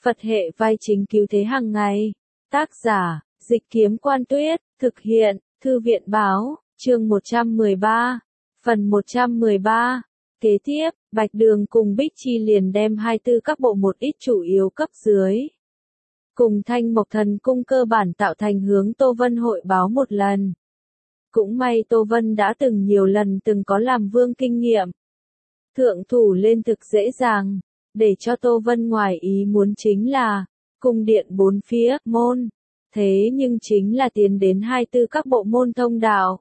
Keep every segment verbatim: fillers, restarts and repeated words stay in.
Phật hệ vai chính cứu thế hàng ngày. Tác giả, Dịch Kiếm Quan Tuyết, thực hiện, Thư viện Báo, chương một trăm mười ba, phần một trăm mười ba. Kế tiếp, Bạch Đường cùng Bích Chi liền đem hai tư các bộ một ít chủ yếu cấp dưới. Cùng Thanh Mộc Thần Cung cơ bản tạo thành hướng Tô Vân hội báo một lần. Cũng may Tô Vân đã từng nhiều lần từng có làm vương kinh nghiệm. Thượng thủ lên thực dễ dàng, để cho Tô Vân ngoài ý muốn chính là, cung điện bốn phía, môn. Thế nhưng chính là tiến đến hai tư các bộ môn thông đạo.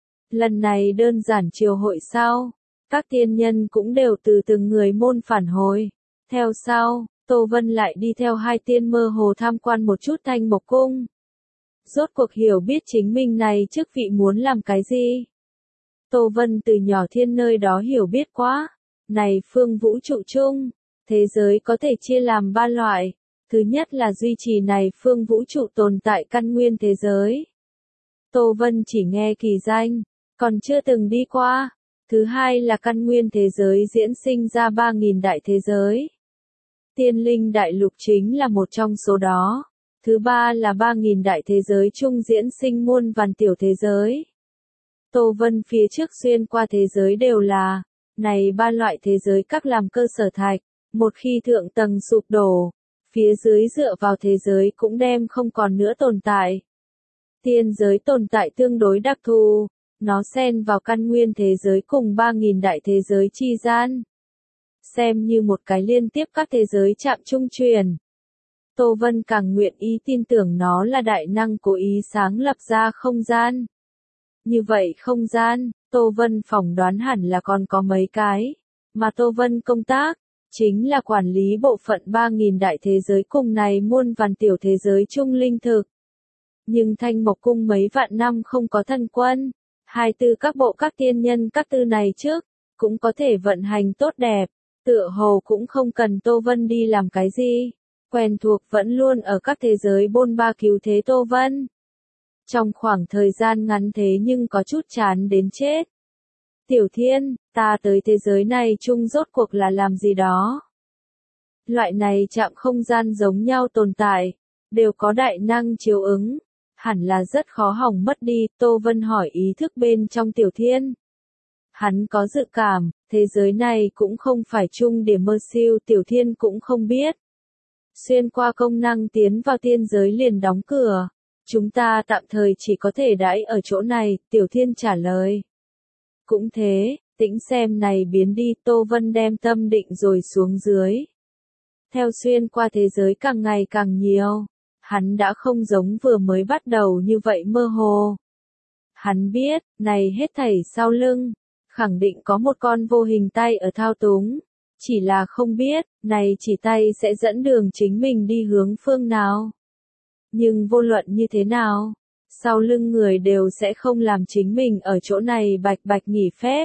Lần này đơn giản triều hội sau, các tiên nhân cũng đều từ từng người môn phản hồi. Theo sau, Tô Vân lại đi theo hai tiên mơ hồ tham quan một chút Thanh Mộc Cung. Rốt cuộc hiểu biết chính mình này chức vị muốn làm cái gì. Tô Vân từ nhỏ thiên nơi đó hiểu biết quá. Này phương vũ trụ chung, thế giới có thể chia làm ba loại. Thứ nhất là duy trì này phương vũ trụ tồn tại căn nguyên thế giới. Tô Vân chỉ nghe kỳ danh, còn chưa từng đi qua. Thứ hai là căn nguyên thế giới diễn sinh ra ba nghìn đại thế giới. Tiên linh đại lục chính là một trong số đó. Thứ ba là ba nghìn đại thế giới chung diễn sinh muôn vàn tiểu thế giới. Tô Vân phía trước xuyên qua thế giới đều là, này ba loại thế giới các làm cơ sở thạch. Một khi thượng tầng sụp đổ, phía dưới dựa vào thế giới cũng đem không còn nữa tồn tại. Tiên giới tồn tại tương đối đặc thù, nó xen vào căn nguyên thế giới cùng ba nghìn đại thế giới chi gian. Xem như một cái liên tiếp các thế giới chạm trung truyền. Tô Vân càng nguyện ý tin tưởng nó là đại năng cố ý sáng lập ra không gian. Như vậy không gian, Tô Vân phỏng đoán hẳn là còn có mấy cái, mà Tô Vân công tác, chính là quản lý bộ phận ba nghìn đại thế giới cùng này muôn vàn tiểu thế giới chung linh thực. Nhưng Thanh Mộc Cung mấy vạn năm không có thần quân, hai tư các bộ các tiên nhân các tư này trước, cũng có thể vận hành tốt đẹp, tựa hồ cũng không cần Tô Vân đi làm cái gì, quen thuộc vẫn luôn ở các thế giới bôn ba cứu thế Tô Vân. Trong khoảng thời gian ngắn thế nhưng có chút chán đến chết. Tiểu Thiên, ta tới thế giới này chung rốt cuộc là làm gì đó? Loại này chạm không gian giống nhau tồn tại, đều có đại năng chiếu ứng, hẳn là rất khó hỏng mất đi, Tô Vân hỏi ý thức bên trong Tiểu Thiên. Hắn có dự cảm, thế giới này cũng không phải chung để mơ siêu, Tiểu Thiên cũng không biết. Xuyên qua công năng tiến vào tiên giới liền đóng cửa, chúng ta tạm thời chỉ có thể đãi ở chỗ này, Tiểu Thiên trả lời. Cũng thế, tĩnh xem này biến đi, Tô Vân đem tâm định rồi xuống dưới. Theo xuyên qua thế giới càng ngày càng nhiều, hắn đã không giống vừa mới bắt đầu như vậy mơ hồ. Hắn biết, này hết thảy sau lưng, khẳng định có một con vô hình tay ở thao túng, chỉ là không biết, này chỉ tay sẽ dẫn đường chính mình đi hướng phương nào. Nhưng vô luận như thế nào, sau lưng người đều sẽ không làm chính mình ở chỗ này bạch bạch nghỉ phép.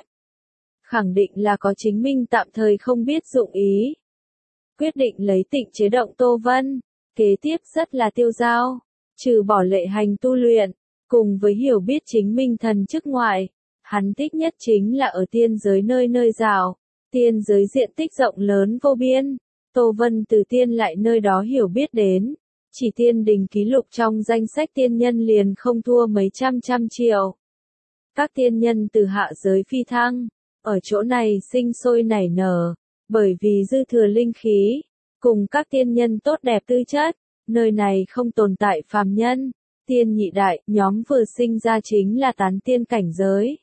Khẳng định là có chính mình tạm thời không biết dụng ý. Quyết định lấy tịnh chế động Tô Vân, kế tiếp rất là tiêu dao, trừ bỏ lệ hành tu luyện, cùng với hiểu biết chính mình thần chức ngoại, hắn thích nhất chính là ở tiên giới nơi nơi dạo, tiên giới diện tích rộng lớn vô biên, Tô Vân từ tiên lại nơi đó hiểu biết đến. Chỉ tiên đình ký lục trong danh sách tiên nhân liền không thua mấy trăm trăm triệu. Các tiên nhân từ hạ giới phi thăng, ở chỗ này sinh sôi nảy nở, bởi vì dư thừa linh khí, cùng các tiên nhân tốt đẹp tư chất, nơi này không tồn tại phàm nhân, tiên nhị đại, nhóm vừa sinh ra chính là tán tiên cảnh giới.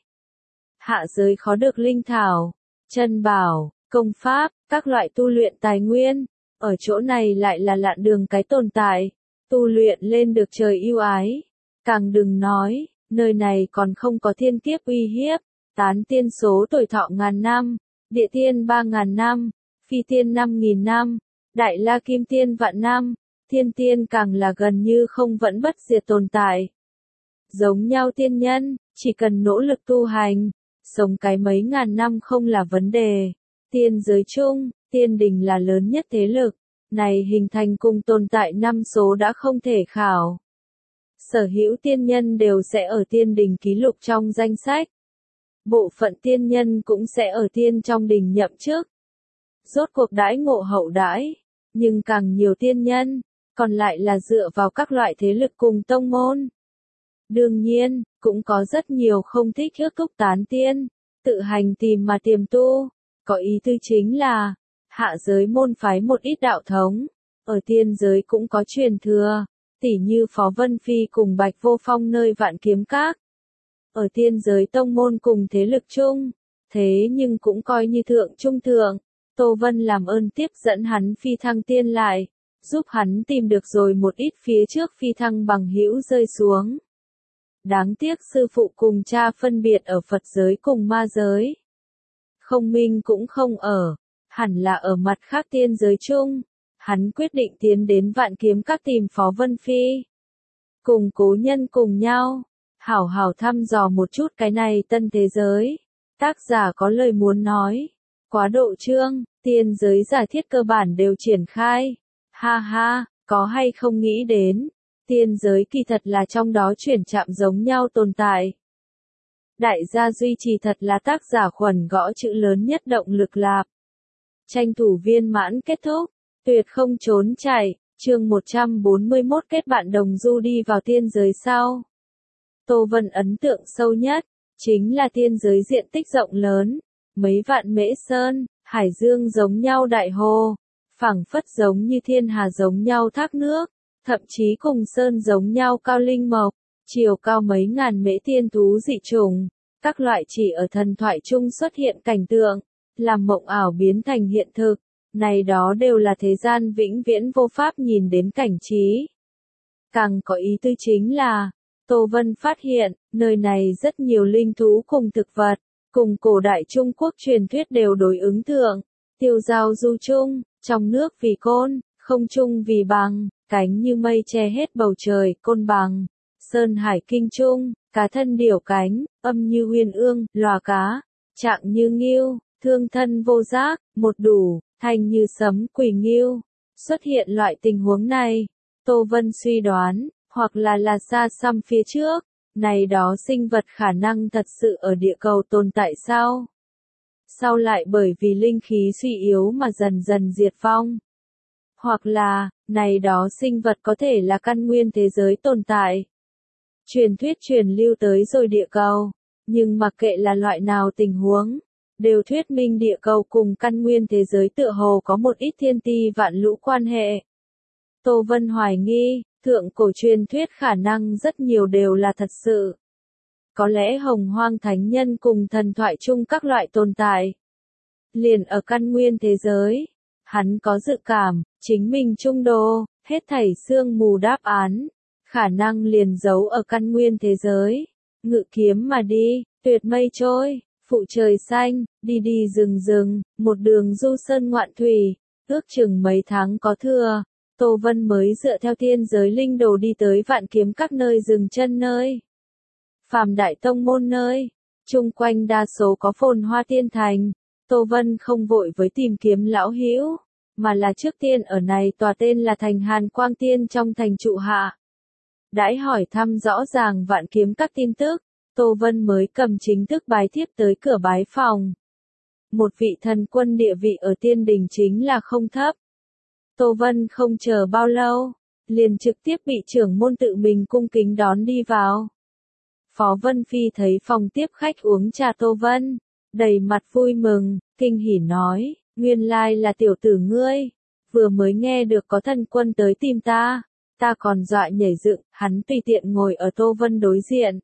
Hạ giới khó được linh thảo, chân bảo, công pháp, các loại tu luyện tài nguyên. Ở chỗ này lại là lạn đường cái tồn tại, tu luyện lên được trời yêu ái. Càng đừng nói, nơi này còn không có thiên kiếp uy hiếp, tán tiên số tuổi thọ ngàn năm, địa tiên ba ngàn năm, phi tiên năm nghìn năm, đại la kim tiên vạn năm, thiên tiên càng là gần như không vẫn bất diệt tồn tại. Giống nhau tiên nhân, chỉ cần nỗ lực tu hành, sống cái mấy ngàn năm không là vấn đề. Tiên giới chung, tiên đình là lớn nhất thế lực, này hình thành cùng tồn tại năm số đã không thể khảo. Sở hữu tiên nhân đều sẽ ở tiên đình ký lục trong danh sách. Bộ phận tiên nhân cũng sẽ ở tiên trong đình nhậm chức. Rốt cuộc đãi ngộ hậu đãi, nhưng càng nhiều tiên nhân, còn lại là dựa vào các loại thế lực cùng tông môn. Đương nhiên, cũng có rất nhiều không thích ước thúc tán tiên, tự hành tìm mà tiềm tu, có ý tư chính là, hạ giới môn phái một ít đạo thống, ở tiên giới cũng có truyền thừa, tỉ như Phó Vân Phi cùng Bạch Vô Phong nơi Vạn Kiếm Các. Ở tiên giới tông môn cùng thế lực chung, thế nhưng cũng coi như thượng trung thượng, Tô Vân làm ơn tiếp dẫn hắn phi thăng tiên lại, giúp hắn tìm được rồi một ít phía trước phi thăng bằng hữu rơi xuống. Đáng tiếc sư phụ cùng cha phân biệt ở Phật giới cùng ma giới. Không minh cũng không ở, hẳn là ở mặt khác tiên giới chung. Hắn quyết định tiến đến Vạn Kiếm Các tìm Phó Vân Phi. Cùng cố nhân cùng nhau, hảo hảo thăm dò một chút cái này tân thế giới. Tác giả có lời muốn nói. Quá độ chương, tiên giới giả thiết cơ bản đều triển khai. Ha ha, có hay không nghĩ đến. Tiên giới kỳ thật là trong đó chuyển chạm giống nhau tồn tại. Đại gia duy trì thật là tác giả khuẩn gõ chữ lớn nhất động lực lạp. Tranh thủ viên mãn kết thúc, tuyệt không trốn chạy, chương một trăm bốn mươi mốt kết bạn đồng du đi vào tiên giới sau. Tô Vân ấn tượng sâu nhất, chính là tiên giới diện tích rộng lớn, mấy vạn mễ sơn, hải dương giống nhau đại hồ, phảng phất giống như thiên hà giống nhau thác nước. Thậm chí cùng sơn giống nhau cao linh mộc, chiều cao mấy ngàn mễ tiên thú dị trùng, các loại chỉ ở thần thoại chung xuất hiện cảnh tượng, làm mộng ảo biến thành hiện thực, này đó đều là thế gian vĩnh viễn vô pháp nhìn đến cảnh trí. Càng có ý tư chính là, Tô Vân phát hiện, nơi này rất nhiều linh thú cùng thực vật, cùng cổ đại Trung Quốc truyền thuyết đều đối ứng thượng, tiêu giao du chung, trong nước vì côn, không trung vì bằng. Cánh như mây che hết bầu trời, côn bằng, sơn hải kinh trung, cá thân điểu cánh, âm như huyền ương, lòa cá, trạng như nghiêu, thương thân vô giác, một đủ, thanh như sấm quỷ nghiêu. Xuất hiện loại tình huống này, Tô Vân suy đoán, hoặc là là xa xăm phía trước, này đó sinh vật khả năng thật sự ở địa cầu tồn tại sao? Sau lại bởi vì linh khí suy yếu mà dần dần diệt vong. Hoặc là, này đó sinh vật có thể là căn nguyên thế giới tồn tại. Truyền thuyết truyền lưu tới rồi địa cầu, nhưng mặc kệ là loại nào tình huống, đều thuyết minh địa cầu cùng căn nguyên thế giới tựa hồ có một ít thiên ti vạn lũ quan hệ. Tô Vân hoài nghi, thượng cổ truyền thuyết khả năng rất nhiều đều là thật sự. Có lẽ hồng hoang thánh nhân cùng thần thoại chung các loại tồn tại. Liền ở căn nguyên thế giới. Hắn có dự cảm, chính mình trung đô, hết thảy sương mù đáp án, khả năng liền giấu ở căn nguyên thế giới. Ngự kiếm mà đi, tuyệt mây trôi, phụ trời xanh, đi đi rừng rừng, một đường du sơn ngoạn thủy, ước chừng mấy tháng có thừa. Tô Vân mới dựa theo thiên giới linh đồ đi tới Vạn Kiếm Các nơi dừng chân nơi. Phàm đại tông môn nơi, chung quanh đa số có phồn hoa tiên thành. Tô Vân không vội với tìm kiếm lão hữu, mà là trước tiên ở này tòa tên là thành Hàn Quang Tiên trong thành trụ hạ. Đãi hỏi thăm rõ ràng Vạn Kiếm Các tin tức, Tô Vân mới cầm chính thức bái thiếp tới cửa bái phòng. Một vị thần quân địa vị ở tiên đình chính là không thấp. Tô Vân không chờ bao lâu, liền trực tiếp bị trưởng môn tự mình cung kính đón đi vào. Phó Vân Phi thấy phòng tiếp khách uống trà Tô Vân, đầy mặt vui mừng, kinh hỉ nói, nguyên lai là tiểu tử ngươi, vừa mới nghe được có thần quân tới tìm ta, ta còn dọa nhảy dựng, hắn tùy tiện ngồi ở Tô Vân đối diện.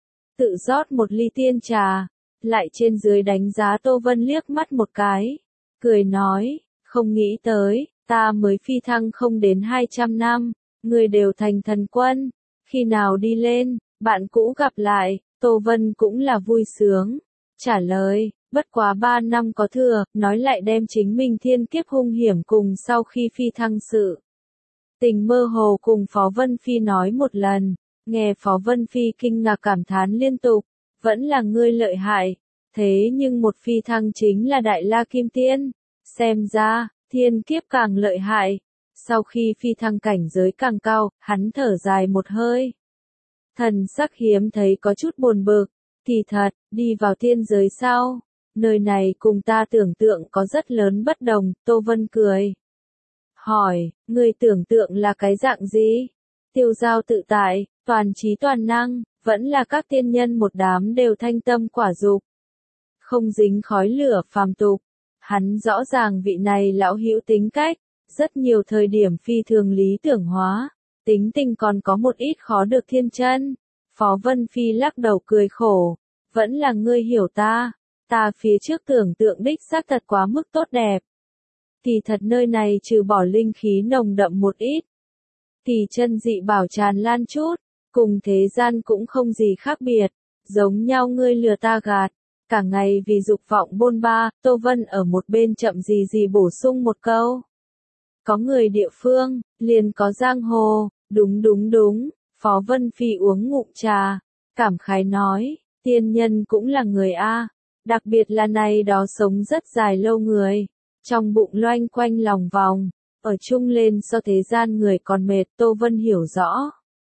Tự rót một ly tiên trà, lại trên dưới đánh giá Tô Vân liếc mắt một cái, cười nói, không nghĩ tới, ta mới phi thăng không đến hai trăm năm, ngươi đều thành thần quân, khi nào đi lên, bạn cũ gặp lại, Tô Vân cũng là vui sướng. Trả lời, bất quá ba năm có thừa, nói lại đem chính mình thiên kiếp hung hiểm cùng sau khi phi thăng sự. Tình mơ hồ cùng Phó Vân Phi nói một lần, nghe Phó Vân Phi kinh ngạc cảm thán liên tục, vẫn là ngươi lợi hại, thế nhưng một phi thăng chính là Đại La Kim Tiên, xem ra, thiên kiếp càng lợi hại, sau khi phi thăng cảnh giới càng cao, hắn thở dài một hơi. Thần sắc hiếm thấy có chút buồn bực. Kỳ thật, đi vào tiên giới sau, nơi này cùng ta tưởng tượng có rất lớn bất đồng, Tô Vân cười. hỏi, ngươi tưởng tượng là cái dạng gì? Tiêu giao tự tại, toàn trí toàn năng, vẫn là các tiên nhân một đám đều thanh tâm quả dục, không dính khói lửa phàm tục. Hắn rõ ràng vị này lão hữu tính cách, rất nhiều thời điểm phi thường lý tưởng hóa, tính tình còn có một ít khó được thiên chân. Phó Vân Phi lắc đầu cười khổ, vẫn là ngươi hiểu ta, ta phía trước tưởng tượng đích xác thật quá mức tốt đẹp. Thì thật nơi này trừ bỏ linh khí nồng đậm một ít, thì chân dị bảo tràn lan chút, cùng thế gian cũng không gì khác biệt, giống nhau ngươi lừa ta gạt, cả ngày vì dục vọng bôn ba. Tô Vân ở một bên chậm gì gì bổ sung một câu. Có người địa phương, liền có giang hồ, đúng đúng đúng. Phó Vân Phi uống ngụm trà, cảm khái nói, tiên nhân cũng là người a, đặc biệt là này đó sống rất dài lâu người, trong bụng loanh quanh lòng vòng, ở chung lên so thế gian người còn mệt. Tô Vân hiểu rõ.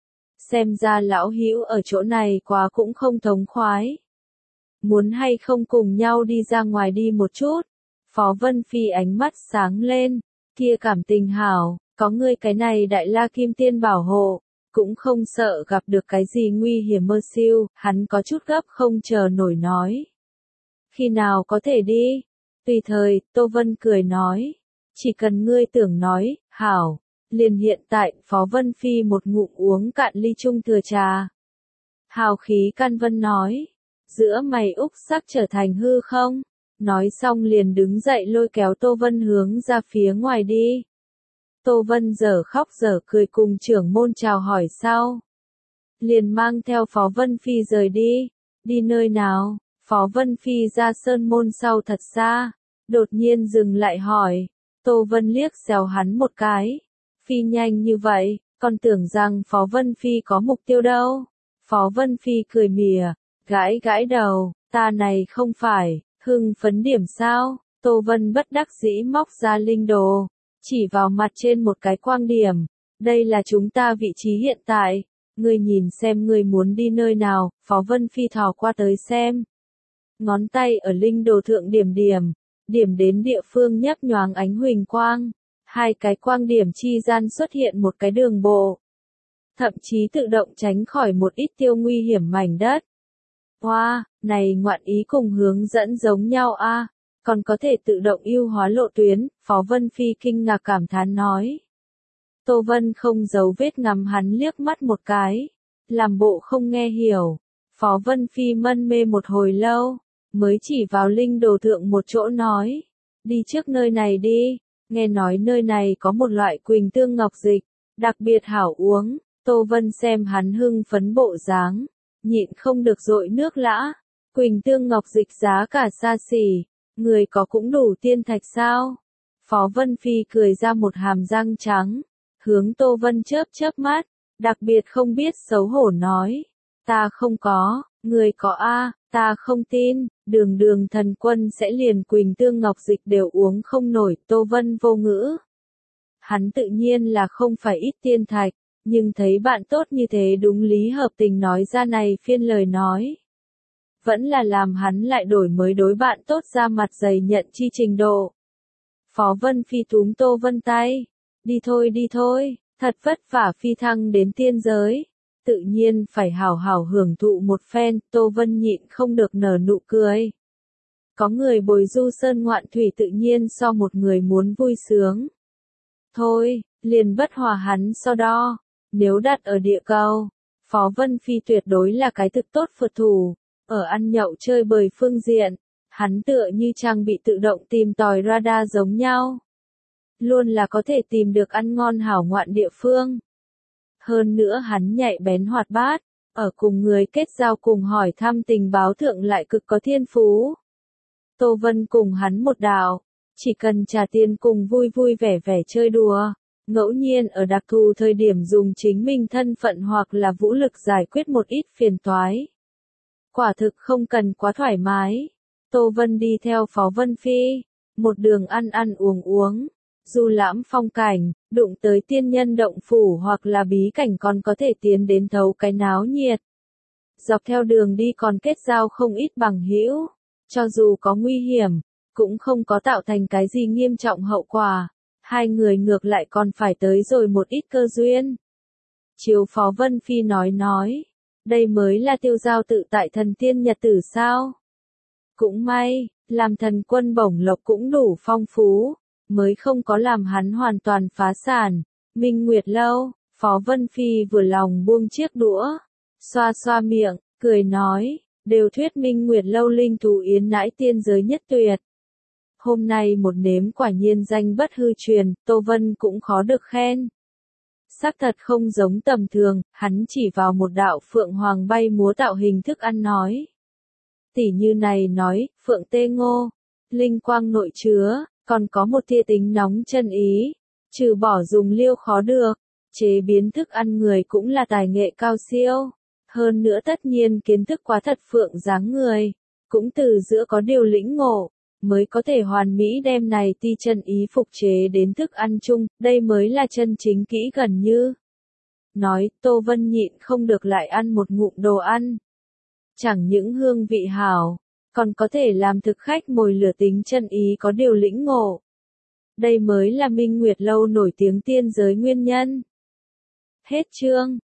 Xem ra lão hữu ở chỗ này quá cũng không thống khoái. Muốn hay không cùng nhau đi ra ngoài đi một chút? Phó Vân Phi ánh mắt sáng lên, kia cảm tình hảo, có ngươi cái này đại la kim tiên bảo hộ, cũng không sợ gặp được cái gì nguy hiểm mơ siêu. Hắn có chút gấp không chờ nổi nói. Khi nào có thể đi? Tùy thời. Tô Vân cười nói. Chỉ cần ngươi tưởng nói, hảo, liền hiện tại. Phó Vân Phi một ngụm uống cạn ly chung thừa trà. Hào khí can vân nói. Giữa mày úc sắc trở thành hư không? Nói xong liền đứng dậy lôi kéo Tô Vân hướng ra phía ngoài đi. Tô Vân giờ khóc giờ cười cùng trưởng môn chào hỏi sau. Liền mang theo Phó Vân Phi rời đi. Đi nơi nào? Phó Vân Phi ra sơn môn sau thật xa. Đột nhiên dừng lại hỏi. Tô Vân liếc xéo hắn một cái. Phi nhanh như vậy, còn tưởng rằng Phó Vân Phi có mục tiêu đâu. Phó Vân Phi cười mỉa, gãi gãi đầu, ta này không phải, hưng phấn điểm sao? Tô Vân bất đắc dĩ móc ra linh đồ, chỉ vào mặt trên một cái quang điểm. Đây là chúng ta vị trí hiện tại, ngươi nhìn xem ngươi muốn đi nơi nào. Phó Vân Phi thò qua tới xem. Ngón tay ở linh đồ thượng điểm điểm, điểm đến địa phương nhấp nhoáng ánh huỳnh quang. Hai cái quang điểm chi gian xuất hiện một cái đường bộ. Thậm chí tự động tránh khỏi một ít tiêu nguy hiểm mảnh đất. Hoa, wow, này ngoạn ý cùng hướng dẫn giống nhau a, à, còn có thể tự động ưu hóa lộ tuyến. Phó Vân Phi kinh ngạc cảm thán nói. Tô Vân không giấu vết ngắm hắn liếc mắt một cái, làm bộ không nghe hiểu. Phó Vân Phi mân mê một hồi lâu, mới chỉ vào linh đồ thượng một chỗ nói. Đi trước nơi này đi, nghe nói nơi này có một loại quỳnh tương ngọc dịch, đặc biệt hảo uống. Tô Vân xem hắn hưng phấn bộ dáng, nhịn không được dội nước lã. Quỳnh tương ngọc dịch giá cả xa xỉ, người có cũng đủ tiên thạch sao? Phó Vân Phi cười ra một hàm răng trắng, hướng Tô Vân chớp chớp mắt, đặc biệt không biết xấu hổ nói. Ta không có, người có a, ta không tin, đường đường thần quân sẽ liền quỳnh tương ngọc dịch đều uống không nổi. Tô Vân vô ngữ. Hắn tự nhiên là không phải ít tiên thạch, nhưng thấy bạn tốt như thế đúng lý hợp tình nói ra này phiên lời nói. Vẫn là làm hắn lại đổi mới đối bạn tốt ra mặt dày nhận chi trình độ. Phó Vân Phi túm Tô Vân tay. Đi thôi đi thôi, thật vất vả phi thăng đến tiên giới. Tự nhiên phải hảo hảo hưởng thụ một phen. Tô Vân nhịn không được nở nụ cười. Có người bồi du sơn ngoạn thủy tự nhiên so một người muốn vui sướng. Thôi, liền bất hòa hắn so đo. Nếu đặt ở địa cầu, Phó Vân Phi tuyệt đối là cái thực tốt phượt thủ. Ở ăn nhậu chơi bời phương diện, hắn tựa như trang bị tự động tìm tòi radar giống nhau. Luôn là có thể tìm được ăn ngon hảo ngoạn địa phương. Hơn nữa hắn nhạy bén hoạt bát, ở cùng người kết giao cùng hỏi thăm tình báo thượng lại cực có thiên phú. Tô Vân cùng hắn một đạo, chỉ cần trả tiền cùng vui vui vẻ vẻ chơi đùa. Ngẫu nhiên ở đặc thù thời điểm dùng chính mình thân phận hoặc là vũ lực giải quyết một ít phiền toái. Quả thực không cần quá thoải mái. Tô Vân đi theo Phó Vân Phi, một đường ăn ăn uống uống, du lãm phong cảnh, đụng tới tiên nhân động phủ hoặc là bí cảnh còn có thể tiến đến thấu cái náo nhiệt. Dọc theo đường đi còn kết giao không ít bằng hữu, cho dù có nguy hiểm, cũng không có tạo thành cái gì nghiêm trọng hậu quả. hai người ngược lại còn phải tới rồi một ít cơ duyên. Chiếu Phó Vân Phi nói nói, đây mới là tiêu giao tự tại thần tiên nhật tử sao? Cũng may, làm thần quân bổng lộc cũng đủ phong phú, mới không có làm hắn hoàn toàn phá sản. Minh Nguyệt Lâu, Phó Vân Phi vừa lòng buông chiếc đũa, xoa xoa miệng, cười nói, đều thuyết Minh Nguyệt Lâu linh thú yến nãi tiên giới nhất tuyệt. Hôm nay một nếm quả nhiên danh bất hư truyền, Tô Vân cũng khó được khen. Xác thật không giống tầm thường, hắn chỉ vào một đạo phượng hoàng bay múa tạo hình thức ăn nói. Tỉ như này nói, phượng tê ngô, linh quang nội chứa, còn có một tia tính nóng chân ý, trừ bỏ dùng liêu khó được, chế biến thức ăn người cũng là tài nghệ cao siêu. Hơn nữa tất nhiên kiến thức quá thật phượng dáng người, cũng từ giữa có điều lĩnh ngộ, mới có thể hoàn mỹ đem này ti chân ý phục chế đến thức ăn chung, đây mới là chân chính kỹ gần như. Nói, Tô Vân nhịn không được lại ăn một ngụm đồ ăn. Chẳng những hương vị hảo, còn có thể làm thực khách mồi lửa tính chân ý có điều lĩnh ngộ. Đây mới là Minh Nguyệt Lâu nổi tiếng tiên giới nguyên nhân. Hết chương.